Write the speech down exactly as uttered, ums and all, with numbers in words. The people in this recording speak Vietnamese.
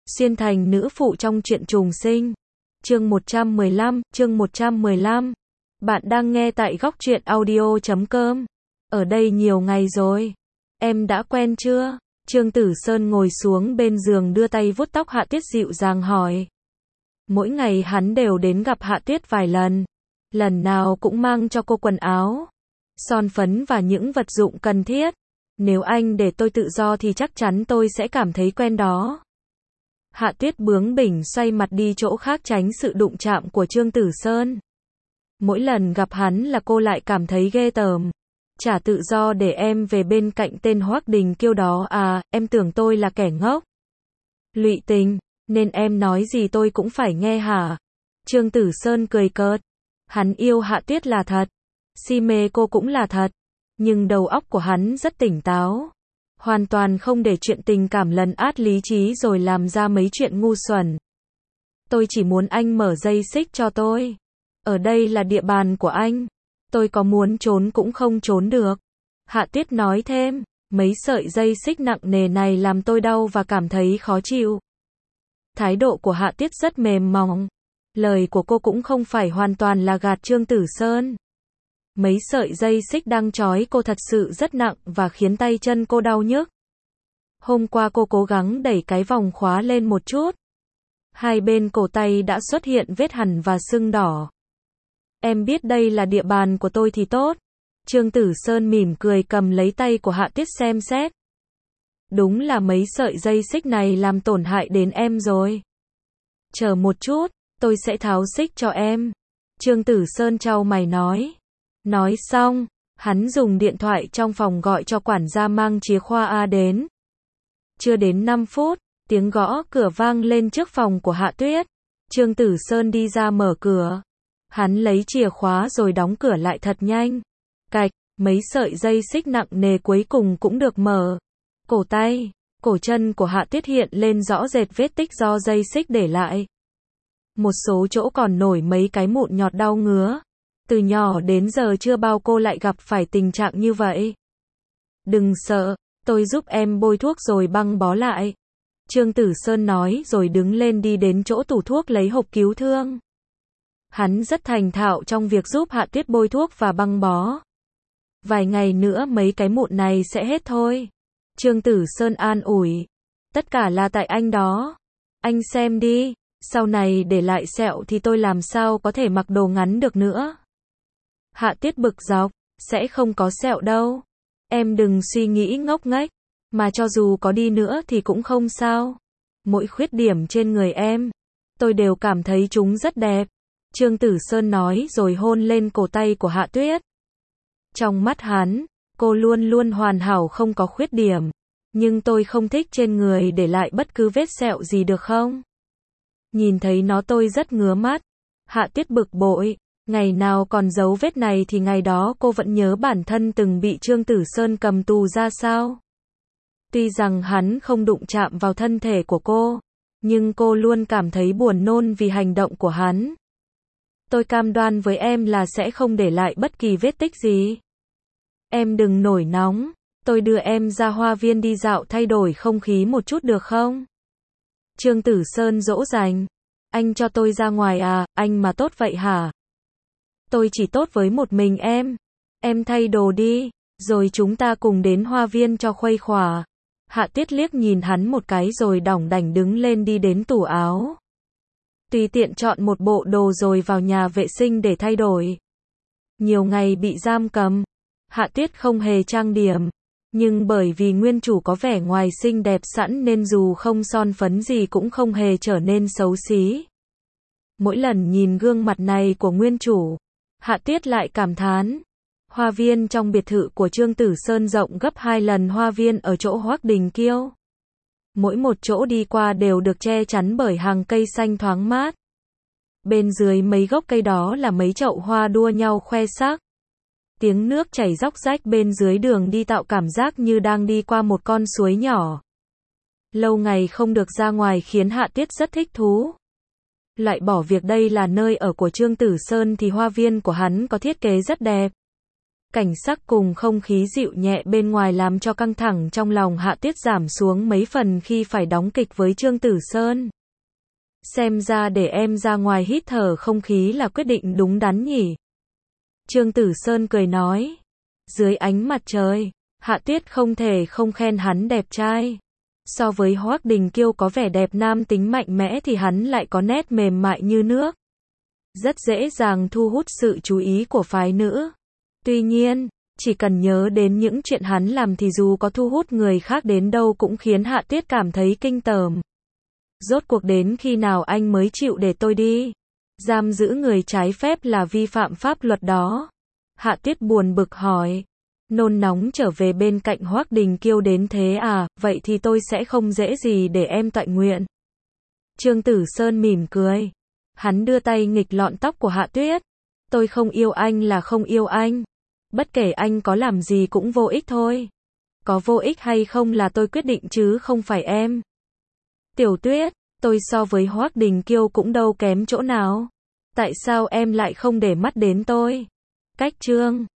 Xuyên thành nữ phụ trong truyện trùng sinh. Chương một trăm mười lăm, chương một trăm mười lăm. Bạn đang nghe tại góc truyện audio chấm com. Ở đây nhiều ngày rồi. Em đã quen chưa? Trương Tử Sơn ngồi xuống bên giường đưa tay vuốt tóc Hạ Tuyết dịu dàng hỏi. Mỗi ngày hắn đều đến gặp Hạ Tuyết vài lần. Lần nào cũng mang cho cô quần áo, son phấn và những vật dụng cần thiết. Nếu anh để tôi tự do thì chắc chắn tôi sẽ cảm thấy quen đó. Hạ Tuyết bướng bỉnh xoay mặt đi chỗ khác tránh sự đụng chạm của Trương Tử Sơn. Mỗi lần gặp hắn là cô lại cảm thấy ghê tởm. Trả tự do để em về bên cạnh tên Hoắc Đình Kiêu đó à, em tưởng tôi là kẻ ngốc. Lụy tình, nên em nói gì tôi cũng phải nghe hả? Trương Tử Sơn cười cợt. Hắn yêu Hạ Tuyết là thật. Si mê cô cũng là thật. Nhưng đầu óc của hắn rất tỉnh táo. Hoàn toàn không để chuyện tình cảm lấn át lý trí rồi làm ra mấy chuyện ngu xuẩn. Tôi chỉ muốn anh mở dây xích cho tôi. Ở đây là địa bàn của anh. Tôi có muốn trốn cũng không trốn được. Hạ Tuyết nói thêm, mấy sợi dây xích nặng nề này làm tôi đau và cảm thấy khó chịu. Thái độ của Hạ Tuyết rất mềm mỏng. Lời của cô cũng không phải hoàn toàn là gạt Trương Tử Sơn. Mấy sợi dây xích đang trói cô thật sự rất nặng và khiến tay chân cô đau nhức. Hôm qua cô cố gắng đẩy cái vòng khóa lên một chút. Hai bên cổ tay đã xuất hiện vết hằn và sưng đỏ. Em biết đây là địa bàn của tôi thì tốt. Trương Tử Sơn mỉm cười cầm lấy tay của Hạ Tuyết xem xét. Đúng là mấy sợi dây xích này làm tổn hại đến em rồi. Chờ một chút, tôi sẽ tháo xích cho em. Trương Tử Sơn chau mày nói. Nói xong, hắn dùng điện thoại trong phòng gọi cho quản gia mang chìa khóa A đến. Chưa đến năm phút, tiếng gõ cửa vang lên trước phòng của Hạ Tuyết. Trương Tử Sơn đi ra mở cửa. Hắn lấy chìa khóa rồi đóng cửa lại thật nhanh. Cạch, mấy sợi dây xích nặng nề cuối cùng cũng được mở. Cổ tay, cổ chân của Hạ Tuyết hiện lên rõ rệt vết tích do dây xích để lại. Một số chỗ còn nổi mấy cái mụn nhọt đau ngứa. Từ nhỏ đến giờ chưa bao cô lại gặp phải tình trạng như vậy. Đừng sợ, tôi giúp em bôi thuốc rồi băng bó lại. Trương Tử Sơn nói rồi đứng lên đi đến chỗ tủ thuốc lấy hộp cứu thương. Hắn rất thành thạo trong việc giúp Hạ Tuyết bôi thuốc và băng bó. Vài ngày nữa mấy cái mụn này sẽ hết thôi. Trương Tử Sơn an ủi. Tất cả là tại anh đó. Anh xem đi, sau này để lại sẹo thì tôi làm sao có thể mặc đồ ngắn được nữa. Hạ Tuyết bực dọc, sẽ không có sẹo đâu. Em đừng suy nghĩ ngốc nghếch, mà cho dù có đi nữa thì cũng không sao. Mỗi khuyết điểm trên người em, tôi đều cảm thấy chúng rất đẹp. Trương Tử Sơn nói rồi hôn lên cổ tay của Hạ Tuyết. Trong mắt hắn, cô luôn luôn hoàn hảo không có khuyết điểm. Nhưng tôi không thích trên người để lại bất cứ vết sẹo gì được không? Nhìn thấy nó tôi rất ngứa mắt. Hạ Tuyết bực bội. Ngày nào còn dấu vết này thì ngày đó cô vẫn nhớ bản thân từng bị Trương Tử Sơn cầm tù ra sao. Tuy rằng hắn không đụng chạm vào thân thể của cô, nhưng cô luôn cảm thấy buồn nôn vì hành động của hắn. Tôi cam đoan với em là sẽ không để lại bất kỳ vết tích gì. Em đừng nổi nóng, tôi đưa em ra hoa viên đi dạo thay đổi không khí một chút được không? Trương Tử Sơn dỗ dành. Anh cho tôi ra ngoài à, anh mà tốt vậy hả? Tôi chỉ tốt với một mình em. Em thay đồ đi, rồi chúng ta cùng đến hoa viên cho khuây khỏa. Hạ Tuyết liếc nhìn hắn một cái rồi đỏng đảnh đứng lên đi đến tủ áo. Tùy tiện chọn một bộ đồ rồi vào nhà vệ sinh để thay đổi. Nhiều ngày bị giam cầm, Hạ Tuyết không hề trang điểm. Nhưng bởi vì nguyên chủ có vẻ ngoài xinh đẹp sẵn nên dù không son phấn gì cũng không hề trở nên xấu xí. Mỗi lần nhìn gương mặt này của nguyên chủ, Hạ Tuyết lại cảm thán. Hoa viên trong biệt thự của Trương Tử Sơn rộng gấp hai lần hoa viên ở chỗ Hoắc Đình Kiêu. Mỗi một chỗ đi qua đều được che chắn bởi hàng cây xanh thoáng mát. Bên dưới mấy gốc cây đó là mấy chậu hoa đua nhau khoe sắc. Tiếng nước chảy róc rách bên dưới đường đi tạo cảm giác như đang đi qua một con suối nhỏ. Lâu ngày không được ra ngoài khiến Hạ Tuyết rất thích thú. Loại bỏ việc đây là nơi ở của Trương Tử Sơn thì hoa viên của hắn có thiết kế rất đẹp. Cảnh sắc cùng không khí dịu nhẹ bên ngoài làm cho căng thẳng trong lòng Hạ Tuyết giảm xuống mấy phần khi phải đóng kịch với Trương Tử Sơn. Xem ra để em ra ngoài hít thở không khí là quyết định đúng đắn nhỉ. Trương Tử Sơn cười nói. Dưới ánh mặt trời, Hạ Tuyết không thể không khen hắn đẹp trai. So với Hoắc Đình Kiêu có vẻ đẹp nam tính mạnh mẽ thì hắn lại có nét mềm mại như nước. Rất dễ dàng thu hút sự chú ý của phái nữ. Tuy nhiên, chỉ cần nhớ đến những chuyện hắn làm thì dù có thu hút người khác đến đâu cũng khiến Hạ Tuyết cảm thấy kinh tởm. Rốt cuộc đến khi nào anh mới chịu để tôi đi? Giam giữ người trái phép là vi phạm pháp luật đó. Hạ Tuyết buồn bực hỏi. Nôn nóng trở về bên cạnh Hoắc Đình Kiêu đến thế à, vậy thì tôi sẽ không dễ gì để em toại nguyện. Trương Tử Sơn mỉm cười. Hắn đưa tay nghịch lọn tóc của Hạ Tuyết. Tôi không yêu anh là không yêu anh. Bất kể anh có làm gì cũng vô ích thôi. Có vô ích hay không là tôi quyết định chứ không phải em. Tiểu Tuyết, tôi so với Hoắc Đình Kiêu cũng đâu kém chỗ nào. Tại sao em lại không để mắt đến tôi? Cách Trương